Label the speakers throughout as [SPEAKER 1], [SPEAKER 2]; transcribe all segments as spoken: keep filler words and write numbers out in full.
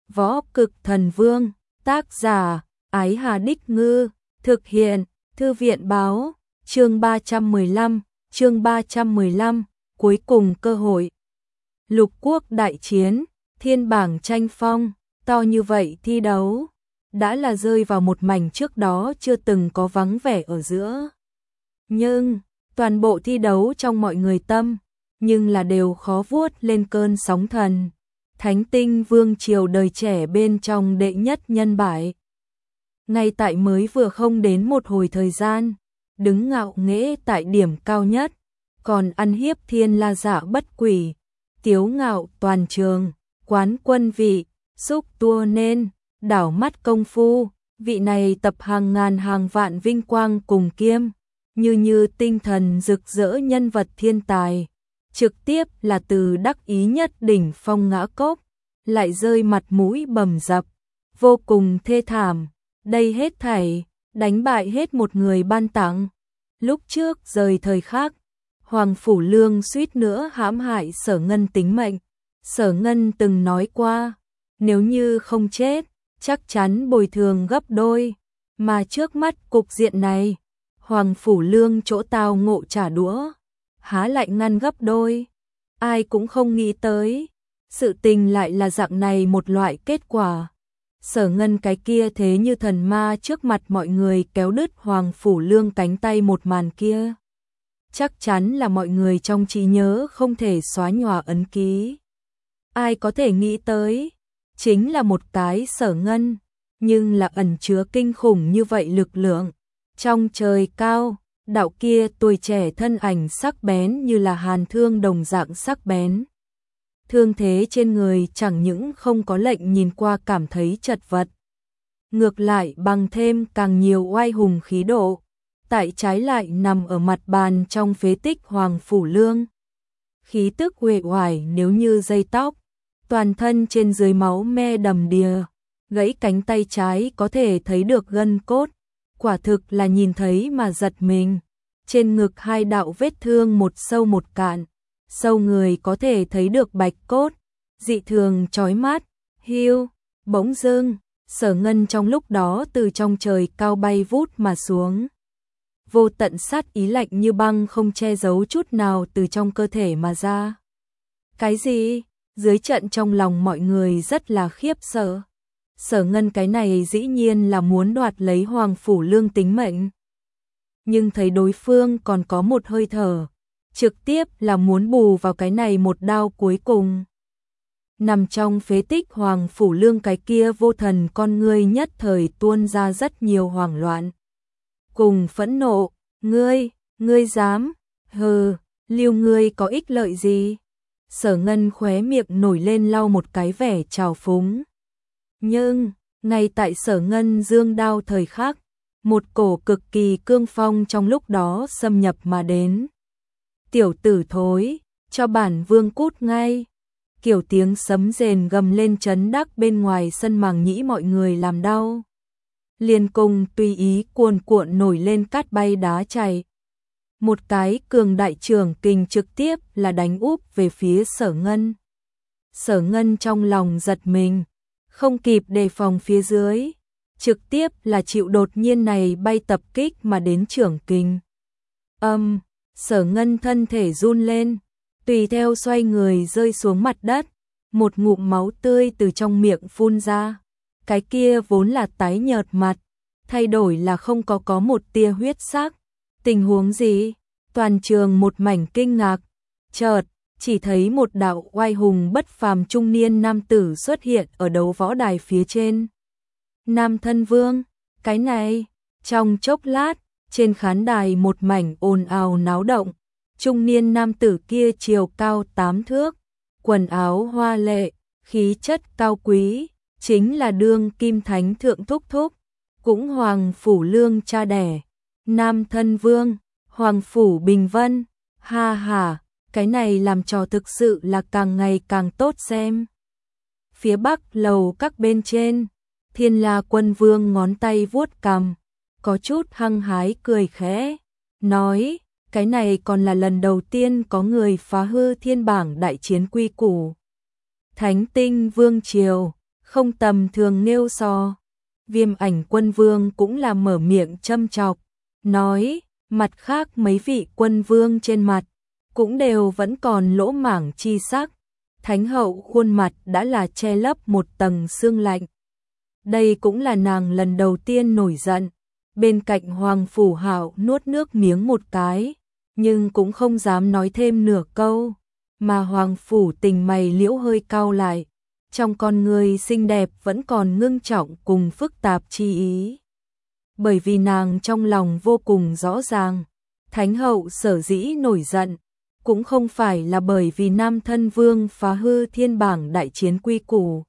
[SPEAKER 1] Võ Cực Thần Vương, tác giả, Ái Hà Đích Ngư, thực hiện, Thư viện báo, chương ba trăm mười lăm, chương ba trăm mười lăm, cuối cùng cơ hội. Lục quốc đại chiến, thiên bảng tranh phong, to như vậy thi đấu, đã là rơi vào một mảnh trước đó chưa từng có vắng vẻ ở giữa. Nhưng, toàn bộ thi đấu trong mọi người tâm, nhưng là đều khó vuốt lên cơn sóng thần. Thánh tinh vương triều đời trẻ bên trong đệ nhất nhân bại. Ngay tại mới vừa không đến một hồi thời gian, đứng ngạo nghễ tại điểm cao nhất, còn ăn hiếp thiên la dạ bất quỷ, tiếu ngạo toàn trường, quán quân vị, xúc tua nên, đảo mắt công phu, vị này tập hàng ngàn hàng vạn vinh quang cùng kiêm, như như tinh thần rực rỡ nhân vật thiên tài. Trực tiếp là từ đắc ý nhất đỉnh phong ngã cốc, lại rơi mặt mũi bầm dập, vô cùng thê thảm. Đây hết thảy, đánh bại hết một người ban tặng. Lúc trước rời thời khác, Hoàng Phủ Lương suýt nữa hãm hại Sở Ngân tính mệnh. Sở Ngân từng nói qua, nếu như không chết, chắc chắn bồi thường gấp đôi. Mà trước mắt cục diện này, Hoàng Phủ Lương chỗ tao ngộ trả đũa, há lại ngăn gấp đôi. Ai cũng không nghĩ tới, sự tình lại là dạng này một loại kết quả. Sở Ngân cái kia thế như thần ma trước mặt mọi người kéo đứt Hoàng Phủ Lương cánh tay một màn kia. Chắc chắn là mọi người trong trí nhớ không thể xóa nhòa ấn ký. Ai có thể nghĩ tới, chính là một cái Sở Ngân, nhưng là ẩn chứa kinh khủng như vậy lực lượng. Trong trời cao, đạo kia tuổi trẻ thân ảnh sắc bén như là hàn thương đồng dạng sắc bén. Thương thế trên người chẳng những không có lệnh nhìn qua cảm thấy chật vật, ngược lại bằng thêm càng nhiều oai hùng khí độ, tại trái lại nằm ở mặt bàn trong phế tích Hoàng Phủ Lương. Khí tức uể oải nếu như dây tóc, toàn thân trên dưới máu me đầm đìa, gãy cánh tay trái có thể thấy được gân cốt, quả thực là nhìn thấy mà giật mình. Trên ngực hai đạo vết thương một sâu một cạn, sâu người có thể thấy được bạch cốt, dị thường chói mắt. Hiu, bỗng dưng, Sở Ngân trong lúc đó từ trong trời cao bay vút mà xuống. Vô tận sát ý lạnh như băng không che giấu chút nào từ trong cơ thể mà ra. Cái gì? Dưới trận trong lòng mọi người rất là khiếp sợ. Sở Ngân cái này dĩ nhiên là muốn đoạt lấy Hoàng Phủ Lương tính mệnh. Nhưng thấy đối phương còn có một hơi thở, trực tiếp là muốn bù vào cái này một đao cuối cùng. Nằm trong phế tích Hoàng Phủ Lương cái kia vô thần con ngươi nhất thời tuôn ra rất nhiều hoảng loạn. Cùng phẫn nộ, ngươi, ngươi dám, hừ, lưu ngươi có ích lợi gì? Sở Ngân khóe miệng nổi lên lau một cái vẻ trào phúng. Nhưng, ngay tại Sở Ngân dương đao thời khắc, một cổ cực kỳ cương phong trong lúc đó xâm nhập mà đến. Tiểu tử thối, cho bản vương cút ngay. Kiểu tiếng sấm rền gầm lên chấn đắc bên ngoài sân màng nhĩ mọi người làm đau. Liên cùng tùy ý cuồn cuộn nổi lên cát bay đá chảy. Một cái cường đại trưởng kình trực tiếp là đánh úp về phía Sở Ngân. Sở Ngân trong lòng giật mình, không kịp đề phòng phía dưới, trực tiếp là chịu đột nhiên này bay tập kích mà đến trưởng kình. Âm, um, Sở Ngân thân thể run lên, tùy theo xoay người rơi xuống mặt đất, một ngụm máu tươi từ trong miệng phun ra. Cái kia vốn là tái nhợt mặt, thay đổi là không có có một tia huyết sắc. Tình huống gì? Toàn trường một mảnh kinh ngạc. Chợt, chỉ thấy một đạo oai hùng bất phàm trung niên nam tử xuất hiện ở đấu võ đài phía trên. Nam Thân Vương, cái này, trong chốc lát, trên khán đài một mảnh ồn ào náo động. Trung niên nam tử kia chiều cao tám thước, quần áo hoa lệ, khí chất cao quý, chính là đương kim thánh thượng thúc thúc, cũng Hoàng Phủ Lương cha đẻ. Nam Thân Vương, Hoàng Phủ Bình Vân, ha ha, cái này làm trò thực sự là càng ngày càng tốt xem. Phía bắc lầu các bên trên, Thiên La Quân Vương ngón tay vuốt cằm, có chút hăng hái cười khẽ, nói, cái này còn là lần đầu tiên có người phá hư thiên bảng đại chiến quy củ. Thánh tinh vương triều, không tầm thường nêu so. Viêm Ảnh Quân Vương cũng là mở miệng châm chọc, nói, mặt khác mấy vị quân vương trên mặt, cũng đều vẫn còn lỗ mảng chi sắc. Thánh hậu khuôn mặt đã là che lấp một tầng sương lạnh. Đây cũng là nàng lần đầu tiên nổi giận. Bên cạnh Hoàng Phủ Hạo nuốt nước miếng một cái, nhưng cũng không dám nói thêm nửa câu, mà Hoàng Phủ Tình mày liễu hơi cau lại, trong con người xinh đẹp vẫn còn ngưng trọng cùng phức tạp chi ý. Bởi vì nàng trong lòng vô cùng rõ ràng, Thánh hậu sở dĩ nổi giận, cũng không phải là bởi vì Nam Thân Vương phá hư thiên bảng đại chiến quy củ.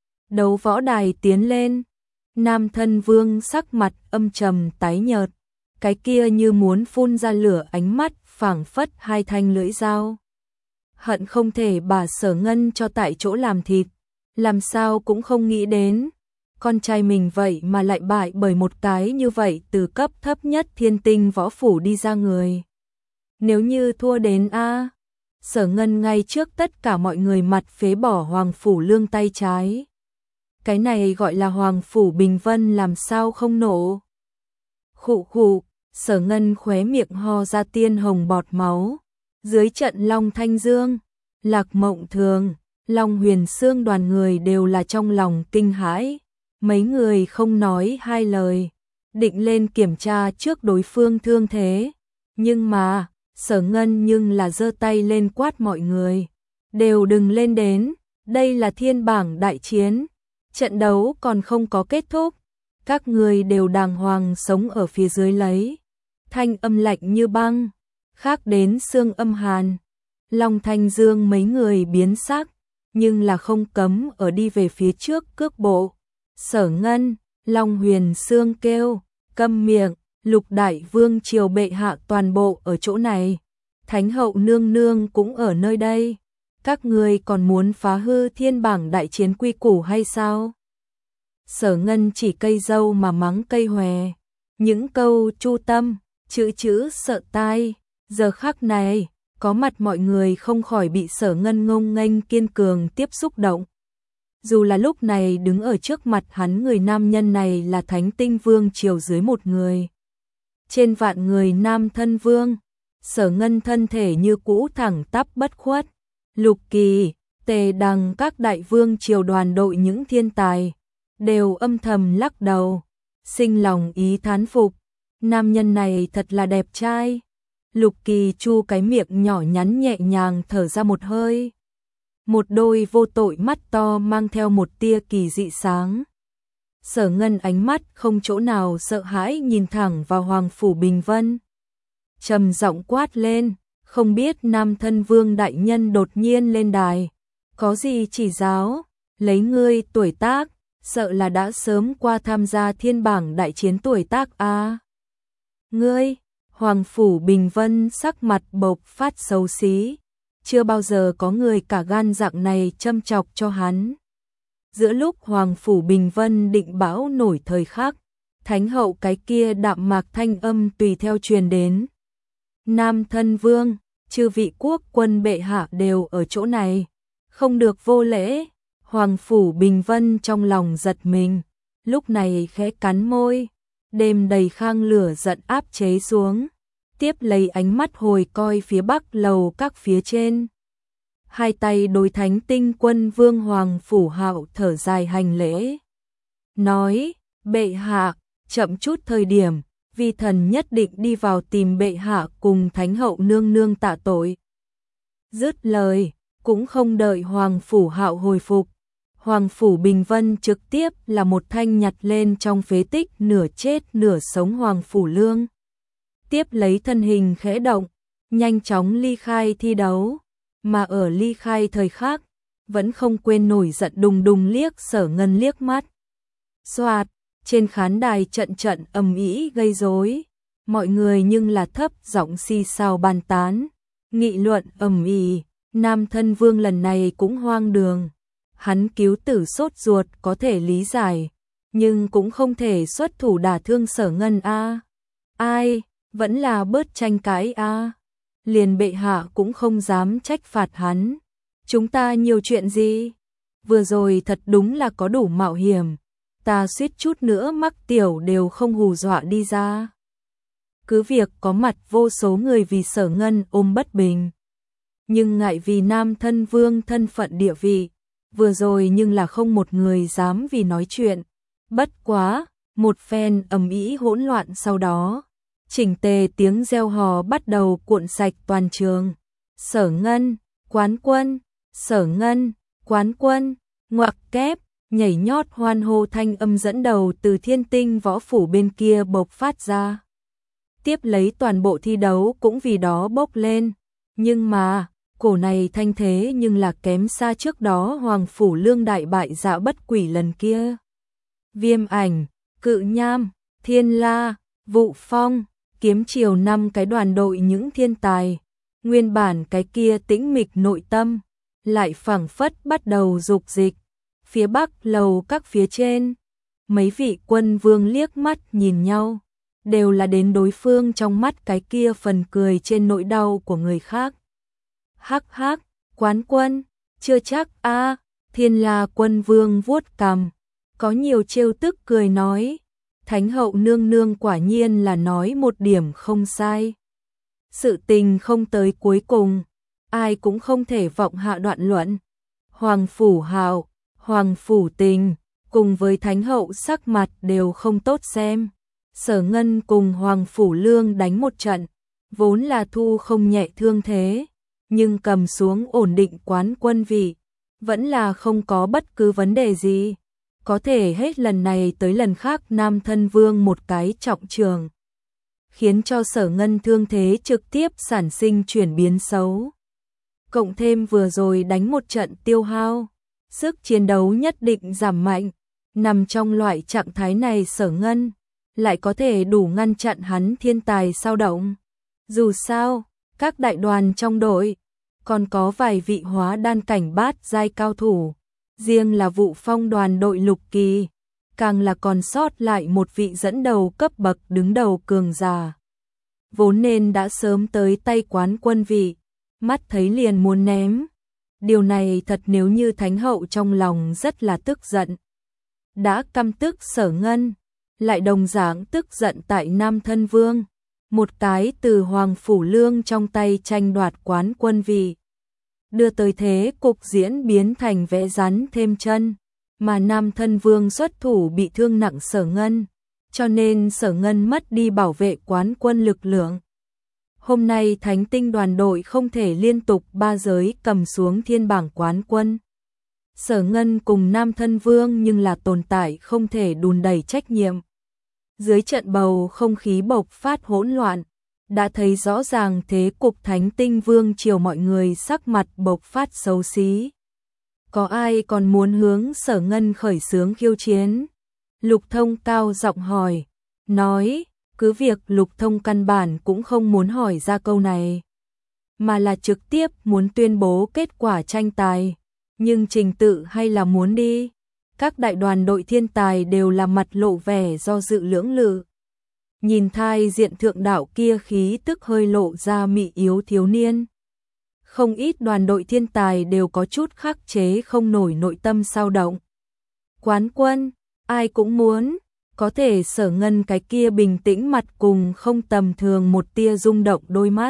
[SPEAKER 1] Đấu võ đài tiến lên, Nam Thân Vương sắc mặt âm trầm tái nhợt, cái kia như muốn phun ra lửa ánh mắt phảng phất hai thanh lưỡi dao. Hận không thể bà Sở Ngân cho tại chỗ làm thịt, làm sao cũng không nghĩ đến, con trai mình vậy mà lại bại bởi một cái như vậy từ cấp thấp nhất thiên tinh võ phủ đi ra người. Nếu như thua đến A, Sở Ngân ngay trước tất cả mọi người mặt phế bỏ Hoàng Phủ Lương tay trái. Cái này gọi là Hoàng Phủ Bình Vân làm sao không nổ. Khụ khụ, Sở Ngân khóe miệng ho ra tiên hồng bọt máu. Dưới trận Long Thanh Dương, Lạc Mộng Thường, Long Huyền Sương đoàn người đều là trong lòng kinh hãi. Mấy người không nói hai lời, định lên kiểm tra trước đối phương thương thế. Nhưng mà, Sở Ngân nhưng là giơ tay lên quát mọi người. Đều đừng lên đến, đây là thiên bảng đại chiến. Trận đấu còn không có kết thúc. Các người đều đàng hoàng sống ở phía dưới lấy. Thanh âm lạnh như băng, khác đến xương âm hàn. Long Thanh Dương mấy người biến sắc, nhưng là không cấm ở đi về phía trước cước bộ. Sở Ngân, Long Huyền Sương kêu, câm miệng, Lục Đại Vương triều bệ hạ toàn bộ ở chỗ này. Thánh hậu nương nương cũng ở nơi đây. Các người còn muốn phá hư thiên bảng đại chiến quy củ hay sao? Sở Ngân chỉ cây dâu mà mắng cây hòe. Những câu chu tâm, chữ chữ sợ tai. Giờ khắc này, có mặt mọi người không khỏi bị Sở Ngân ngông nghênh kiên cường tiếp xúc động. Dù là lúc này đứng ở trước mặt hắn người nam nhân này là Thánh Tinh Vương triều dưới một người. Trên vạn người Nam Thân Vương, Sở Ngân thân thể như cũ thẳng tắp bất khuất. Lục Kỳ, Tề Đằng các đại vương triều đoàn đội những thiên tài, đều âm thầm lắc đầu, sinh lòng ý thán phục. Nam nhân này thật là đẹp trai. Lục Kỳ chu cái miệng nhỏ nhắn nhẹ nhàng thở ra một hơi. Một đôi vô tội mắt to mang theo một tia kỳ dị sáng. Sở Ngân ánh mắt không chỗ nào sợ hãi nhìn thẳng vào Hoàng Phủ Bình Vân. Trầm giọng quát lên, không biết Nam Thân Vương đại nhân đột nhiên lên đài, có gì chỉ giáo, lấy ngươi tuổi tác, sợ là đã sớm qua tham gia thiên bảng đại chiến tuổi tác a. À. Ngươi, Hoàng Phủ Bình Vân sắc mặt bộc phát xấu xí, chưa bao giờ có người cả gan dạng này châm chọc cho hắn. Giữa lúc Hoàng Phủ Bình Vân định bão nổi thời khắc, Thánh hậu cái kia đạm mạc thanh âm tùy theo truyền đến. Nam Thân Vương, chư vị quốc quân bệ hạ đều ở chỗ này, không được vô lễ. Hoàng Phủ Bình Vân trong lòng giật mình, lúc này khẽ cắn môi, đêm đầy khang lửa giận áp chế xuống, tiếp lấy ánh mắt hồi coi phía bắc lầu các phía trên. Hai tay đối Thánh Tinh Quân Vương Hoàng Phủ Hạo thở dài hành lễ, nói, bệ hạ, chậm chút thời điểm, vi thần nhất định đi vào tìm bệ hạ cùng Thánh hậu nương nương tạ tội. Dứt lời, cũng không đợi Hoàng Phủ Hạo hồi phục, Hoàng Phủ Bình Vân trực tiếp là một thanh nhặt lên trong phế tích nửa chết nửa sống Hoàng Phủ Lương. Tiếp lấy thân hình khẽ động, nhanh chóng ly khai thi đấu, mà ở ly khai thời khắc, vẫn không quên nổi giận đùng đùng liếc Sở Ngân liếc mắt. Soạt, trên khán đài trận trận ầm ĩ gây rối, mọi người nhưng là thấp giọng xì xào bàn tán, nghị luận ầm ĩ. Nam Thân Vương lần này cũng hoang đường, hắn cứu tử sốt ruột có thể lý giải, nhưng cũng không thể xuất thủ đả thương Sở Ngân a. Ai, vẫn là bớt tranh cãi a. Liền bệ hạ cũng không dám trách phạt hắn. Chúng ta nhiều chuyện gì? vừa rồi thật đúng là có đủ mạo hiểm, ta suýt chút nữa mắc tiểu đều không hù dọa đi ra. Cứ việc có mặt vô số người vì Sở Ngân ôm bất bình, nhưng ngại vì Nam Thân Vương thân phận địa vị, vừa rồi nhưng là không một người dám vì nói chuyện. Bất quá, một phen ầm ĩ hỗn loạn sau đó, chỉnh tề tiếng reo hò bắt đầu cuộn sạch toàn trường. Sở Ngân, quán quân, Sở Ngân, quán quân, ngoặc kép, nhảy nhót hoan hô thanh âm dẫn đầu từ Thiên Tinh võ phủ bên kia bộc phát ra. Tiếp lấy toàn bộ thi đấu cũng vì đó bốc lên, nhưng mà, cổ này thanh thế nhưng là kém xa trước đó Hoàng phủ Lương đại bại Dạ Bất Quỷ lần kia. Viêm Ảnh, Cự Nham, Thiên La, Vụ Phong, Kiếm Triều năm cái đoàn đội những thiên tài, nguyên bản cái kia tĩnh mịch nội tâm, lại phảng phất bắt đầu dục dịch. Phía Bắc lầu các phía trên, mấy vị quân vương liếc mắt nhìn nhau, đều là đến đối phương trong mắt cái kia phần cười trên nỗi đau của người khác. Hắc hắc, quán quân, chưa chắc a. Thiên La quân vương vuốt cằm, có nhiều trêu tức cười nói, Thánh hậu nương nương quả nhiên là nói một điểm không sai. Sự tình không tới cuối cùng, ai cũng không thể vọng hạ đoạn luận. Hoàng phủ Hạo, Hoàng phủ Tình, cùng với Thánh hậu sắc mặt đều không tốt xem. Sở Ngân cùng Hoàng phủ Lương đánh một trận, vốn là thu không nhẹ thương thế, nhưng cầm xuống ổn định quán quân vị, vẫn là không có bất cứ vấn đề gì. Có thể hết lần này tới lần khác Nam Thân Vương một cái trọng trường, khiến cho Sở Ngân thương thế trực tiếp sản sinh chuyển biến xấu. Cộng thêm vừa rồi đánh một trận tiêu hao, sức chiến đấu nhất định giảm mạnh, nằm trong loại trạng thái này Sở Ngân lại có thể đủ ngăn chặn hắn thiên tài sao động. Dù sao, các đại đoàn trong đội còn có vài vị hóa đan cảnh bát giai cao thủ, riêng là Vụ Phong đoàn đội lục kỳ, càng là còn sót lại một vị dẫn đầu cấp bậc đứng đầu cường giả. Vốn nên đã sớm tới tay quán quân vị, mắt thấy liền muốn ném. Điều này thật nếu như Thánh hậu trong lòng rất là tức giận. Đã căm tức Sở Ngân, lại đồng dạng tức giận tại Nam Thân Vương, một cái từ Hoàng phủ Lương trong tay tranh đoạt quán quân vị, đưa tới thế cục diễn biến thành vẽ rắn thêm chân, mà Nam Thân Vương xuất thủ bị thương nặng Sở Ngân, cho nên Sở Ngân mất đi bảo vệ quán quân lực lượng. Hôm nay Thánh Tinh đoàn đội không thể liên tục ba giới cầm xuống thiên bảng quán quân. Sở Ngân cùng Nam Thân Vương nhưng là tồn tại không thể đùn đẩy trách nhiệm. Dưới trận bầu không khí bộc phát hỗn loạn, đã thấy rõ ràng thế cục Thánh Tinh vương triều mọi người sắc mặt bộc phát xấu xí. Có ai còn muốn hướng Sở Ngân khởi xướng khiêu chiến? Lục Thông cao giọng hỏi, nói, cứ việc Lục Thông căn bản cũng không muốn hỏi ra câu này, mà là trực tiếp muốn tuyên bố kết quả tranh tài, nhưng trình tự hay là muốn đi. Các đại đoàn đội thiên tài đều là mặt lộ vẻ do dự lưỡng lự. Nhìn thai diện thượng đạo kia khí tức hơi lộ ra mị yếu thiếu niên. Không ít đoàn đội thiên tài đều có chút khắc chế không nổi nội tâm sao động. Quán quân, ai cũng muốn, có thể Sở Ngân cái kia bình tĩnh mặt cùng không tầm thường một tia rung động đôi mắt,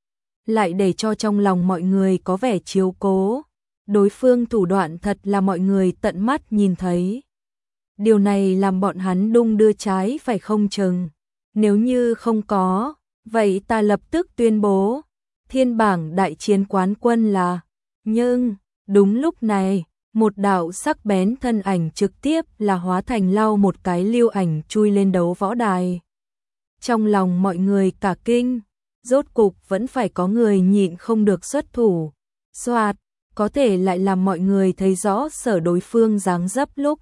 [SPEAKER 1] lại để cho trong lòng mọi người có vẻ chiếu cố. Đối phương thủ đoạn thật là mọi người tận mắt nhìn thấy. Điều này làm bọn hắn đung đưa trái phải không chừng. Nếu như không có, vậy ta lập tức tuyên bố thiên bảng đại chiến quán quân là. Nhưng, đúng lúc này, một đạo sắc bén thân ảnh trực tiếp là hóa thành lau một cái lưu ảnh chui lên đấu võ đài. Trong lòng mọi người cả kinh, rốt cục vẫn phải có người nhịn không được xuất thủ. Soạt, có thể lại làm mọi người thấy rõ Sở đối phương dáng dấp lúc.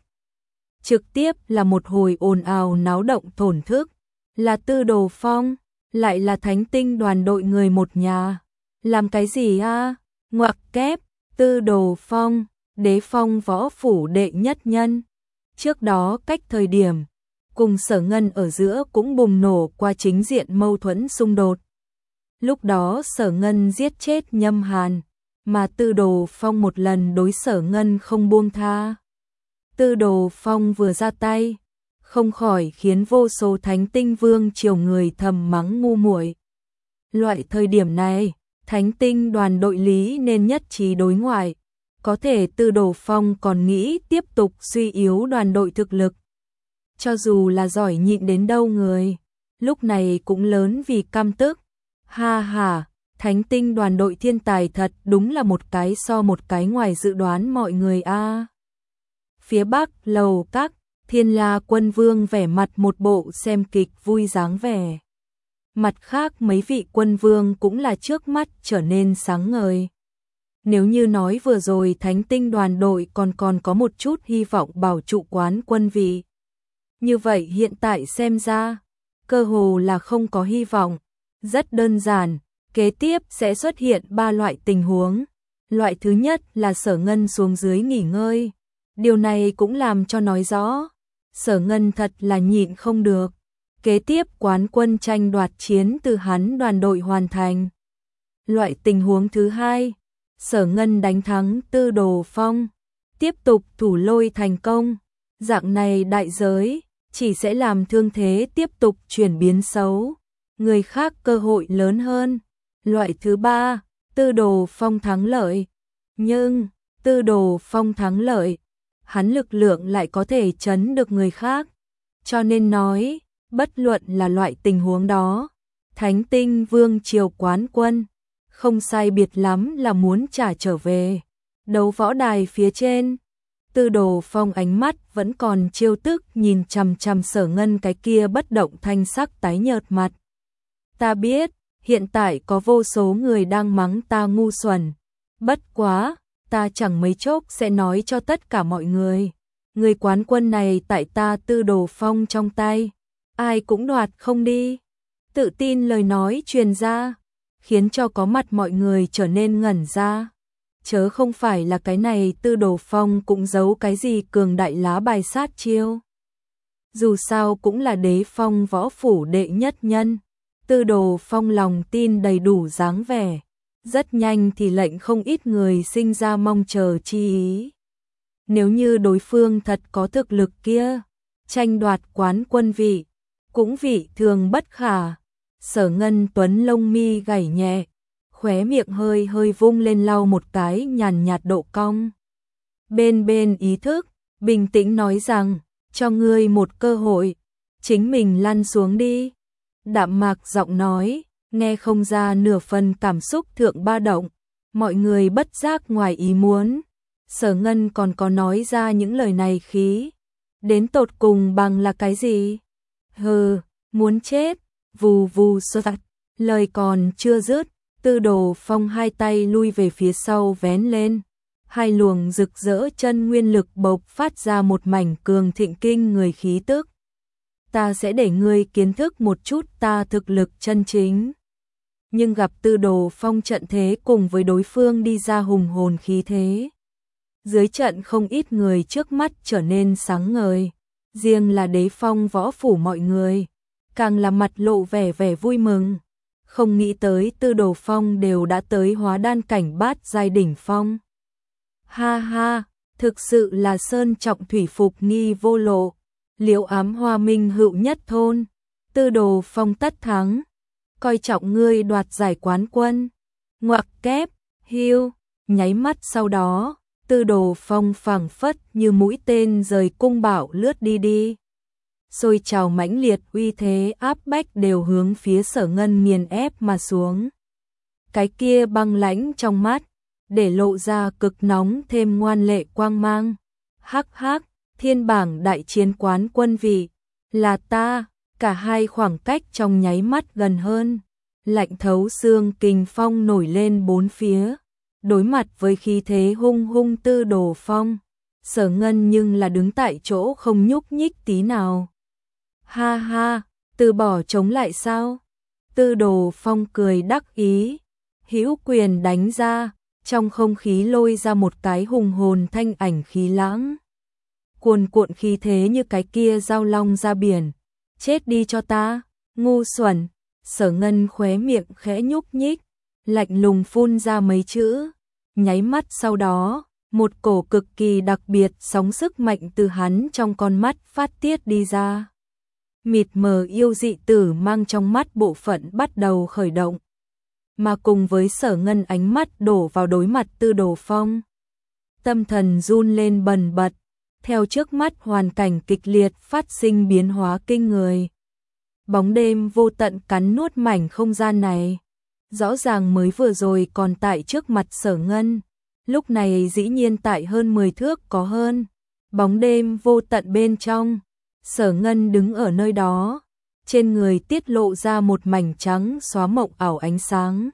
[SPEAKER 1] Trực tiếp là một hồi ồn ào náo động thổn thức, là Tư Đồ Phong, lại là Thánh Tinh đoàn đội người một nhà. Làm cái gì a? Ngoặc kép, Tư Đồ Phong, Đế Phong võ phủ đệ nhất nhân. Trước đó cách thời điểm, cùng Sở Ngân ở giữa cũng bùng nổ qua chính diện mâu thuẫn xung đột. Lúc đó Sở Ngân giết chết Nhâm Hàn, mà Tư Đồ Phong một lần đối Sở Ngân không buông tha. Tư Đồ Phong vừa ra tay, không khỏi khiến vô số Thánh Tinh Vương triều người thầm mắng ngu muội. Loại thời điểm này, Thánh Tinh đoàn đội lý nên nhất trí đối ngoại, có thể Tư Đồ Phong còn nghĩ tiếp tục suy yếu đoàn đội thực lực. Cho dù là giỏi nhịn đến đâu người, lúc này cũng lớn vì căm tức. Ha ha, Thánh Tinh đoàn đội thiên tài thật đúng là một cái so một cái ngoài dự đoán mọi người a. À. Phía Bắc lầu các, Thiên La Quân Vương vẻ mặt một bộ xem kịch vui dáng vẻ. Mặt khác mấy vị quân vương cũng là trước mắt trở nên sáng ngời. Nếu như nói vừa rồi Thánh Tinh đoàn đội còn còn có một chút hy vọng bảo trụ quán quân vị. Như vậy hiện tại xem ra, cơ hồ là không có hy vọng. Rất đơn giản, kế tiếp sẽ xuất hiện ba loại tình huống. Loại thứ nhất là Sở Ngân xuống dưới nghỉ ngơi. Điều này cũng làm cho nói rõ, Sở Ngân thật là nhịn không được. Kế tiếp quán quân tranh đoạt chiến từ hắn đoàn đội hoàn thành. Loại tình huống thứ hai, Sở Ngân đánh thắng Tư Đồ Phong, tiếp tục thủ lôi thành công. Dạng này đại giới, chỉ sẽ làm thương thế tiếp tục chuyển biến xấu. Người khác cơ hội lớn hơn. Loại thứ ba, Tư Đồ Phong thắng lợi. Nhưng, Tư Đồ Phong thắng lợi, hắn lực lượng lại có thể chấn được người khác. Cho nên nói, bất luận là loại tình huống đó, Thánh Tinh Vương triều quán quân, không sai biệt lắm là muốn trả trở về. Đấu võ đài phía trên, Tư Đồ Phong ánh mắt vẫn còn trêu tức nhìn chằm chằm Sở Ngân cái kia bất động thanh sắc tái nhợt mặt. Ta biết, hiện tại có vô số người đang mắng ta ngu xuẩn. Bất quá, ta chẳng mấy chốc sẽ nói cho tất cả mọi người. Người quán quân này tại ta Tư Đồ Phong trong tay, ai cũng đoạt không đi. Tự tin lời nói truyền ra, khiến cho có mặt mọi người trở nên ngẩn ra. Chớ không phải là cái này Tư Đồ Phong cũng giấu cái gì cường đại lá bài sát chiêu. Dù sao cũng là Đế Phong võ phủ đệ nhất nhân. Tư Đồ Phong lòng tin đầy đủ dáng vẻ. Rất nhanh thì lệnh không ít người sinh ra mong chờ chi ý. Nếu như đối phương thật có thực lực kia, tranh đoạt quán quân vị, cũng vị thường bất khả. Sở Ngân Tuấn lông mi gảy nhẹ, khóe miệng hơi hơi vung lên lau một cái nhàn nhạt độ cong. Bên bên ý thức, bình tĩnh nói rằng, cho ngươi một cơ hội, chính mình lăn xuống đi. Đạm mạc giọng nói, nghe không ra nửa phần cảm xúc thượng ba động, mọi người bất giác ngoài ý muốn. Sở Ngân còn có nói ra những lời này khí, đến tột cùng bằng là cái gì? Hừ, muốn chết, vù vù sột. Lời còn chưa dứt, Tư Đồ Phong hai tay lui về phía sau vén lên, hai luồng rực rỡ chân nguyên lực bộc phát ra một mảnh cường thịnh kinh người khí tức. Ta sẽ để ngươi kiến thức một chút ta thực lực chân chính. Nhưng gặp Tư Đồ Phong trận thế cùng với đối phương đi ra hùng hồn khí thế. Dưới trận không ít người trước mắt trở nên sáng ngời, riêng là Đế Phong võ phủ mọi người, càng là mặt lộ vẻ vẻ vui mừng. Không nghĩ tới Tư Đồ Phong đều đã tới hóa đan cảnh bát giai đỉnh phong. Ha ha, thực sự là sơn trọng thủy phục nghi vô lộ, liễu ám hoa minh hữu nhất thôn. Tư Đồ Phong tất thắng, coi trọng ngươi đoạt giải quán quân. Ngoặc kép, hiu, nháy mắt sau đó, Tư Đồ Phong phảng phất như mũi tên rời cung bảo lướt đi đi. Xôi trào mãnh liệt uy thế áp bách đều hướng phía Sở Ngân nghiền ép mà xuống. Cái kia băng lãnh trong mắt, để lộ ra cực nóng thêm ngoan lệ quang mang. Hắc hắc, thiên bảng đại chiến quán quân vị, là ta. Cả hai khoảng cách trong nháy mắt gần hơn. Lạnh thấu xương kình phong nổi lên bốn phía. Đối mặt với khí thế hung hung Tư Đồ Phong, Sở Ngân nhưng là đứng tại chỗ không nhúc nhích tí nào. Ha ha, từ bỏ chống lại sao? Tư Đồ Phong cười đắc ý, hữu quyền đánh ra, trong không khí lôi ra một cái hùng hồn thanh ảnh khí lãng. Cuồn cuộn khí thế như cái kia giao long ra biển. Chết đi cho ta, ngu xuẩn. Sở Ngân khóe miệng khẽ nhúc nhích, lạnh lùng phun ra mấy chữ. nháy mắt sau đó, một cổ cực kỳ đặc biệt sóng sức mạnh từ hắn trong con mắt phát tiết đi ra. Mịt mờ yêu dị tử mang trong mắt bộ phận bắt đầu khởi động. Mà cùng với Sở Ngân ánh mắt đổ vào đối mặt Tư Đồ Phong. Tâm thần run lên bần bật, theo trước mắt hoàn cảnh kịch liệt phát sinh biến hóa kinh người. Bóng đêm vô tận cắn nuốt mảnh không gian này. Rõ ràng mới vừa rồi còn tại trước mặt Sở Ngân, lúc này dĩ nhiên tại hơn mười thước có hơn. Bóng đêm vô tận bên trong, Sở Ngân đứng ở nơi đó, trên người tiết lộ ra một mảnh trắng xóa mộng ảo ánh sáng.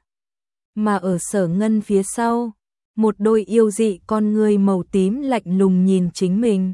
[SPEAKER 1] Mà ở Sở Ngân phía sau, một đôi yêu dị con người màu tím lạnh lùng nhìn chính mình.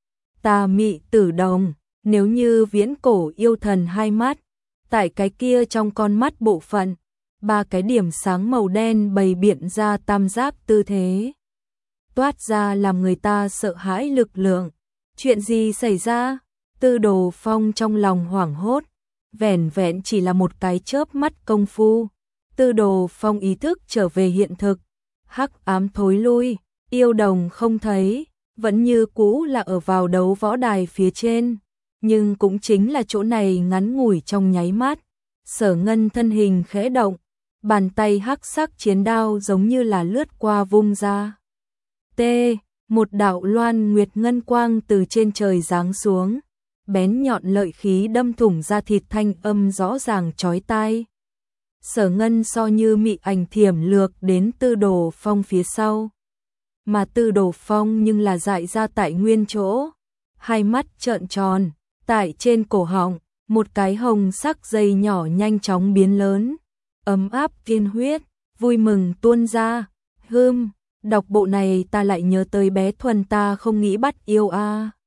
[SPEAKER 1] Tà mị tử đồng, nếu như viễn cổ yêu thần hai mắt, tại cái kia trong con mắt bộ phận, ba cái điểm sáng màu đen bày biện ra tam giác tư thế. Toát ra làm người ta sợ hãi lực lượng. Chuyện gì xảy ra? Tư Đồ Phong trong lòng hoảng hốt, vẻn vẹn chỉ là một cái chớp mắt công phu. Tư Đồ Phong ý thức trở về hiện thực, hắc ám thối lui, yêu đồng không thấy, vẫn như cũ là ở vào đấu võ đài phía trên. Nhưng cũng chính là chỗ này ngắn ngủi trong nháy mắt, Sở Ngân thân hình khẽ động, bàn tay hắc sắc chiến đao giống như là lướt qua vung ra. T, một đạo loan nguyệt ngân quang từ trên trời giáng xuống, bén nhọn lợi khí đâm thủng da thịt, thanh âm rõ ràng chói tai. Sở Ngân so như mị ảnh thiểm lược đến Tư Đồ Phong phía sau. Mà Tư Đồ Phong nhưng là dại ra tại nguyên chỗ, hai mắt trợn tròn, tại trên cổ họng, một cái hồng sắc dây nhỏ nhanh chóng biến lớn, ấm áp tiên huyết, vui mừng tuôn ra. Hừm, đọc bộ này ta lại nhớ tới bé Thuần ta không nghĩ bắt yêu a. À.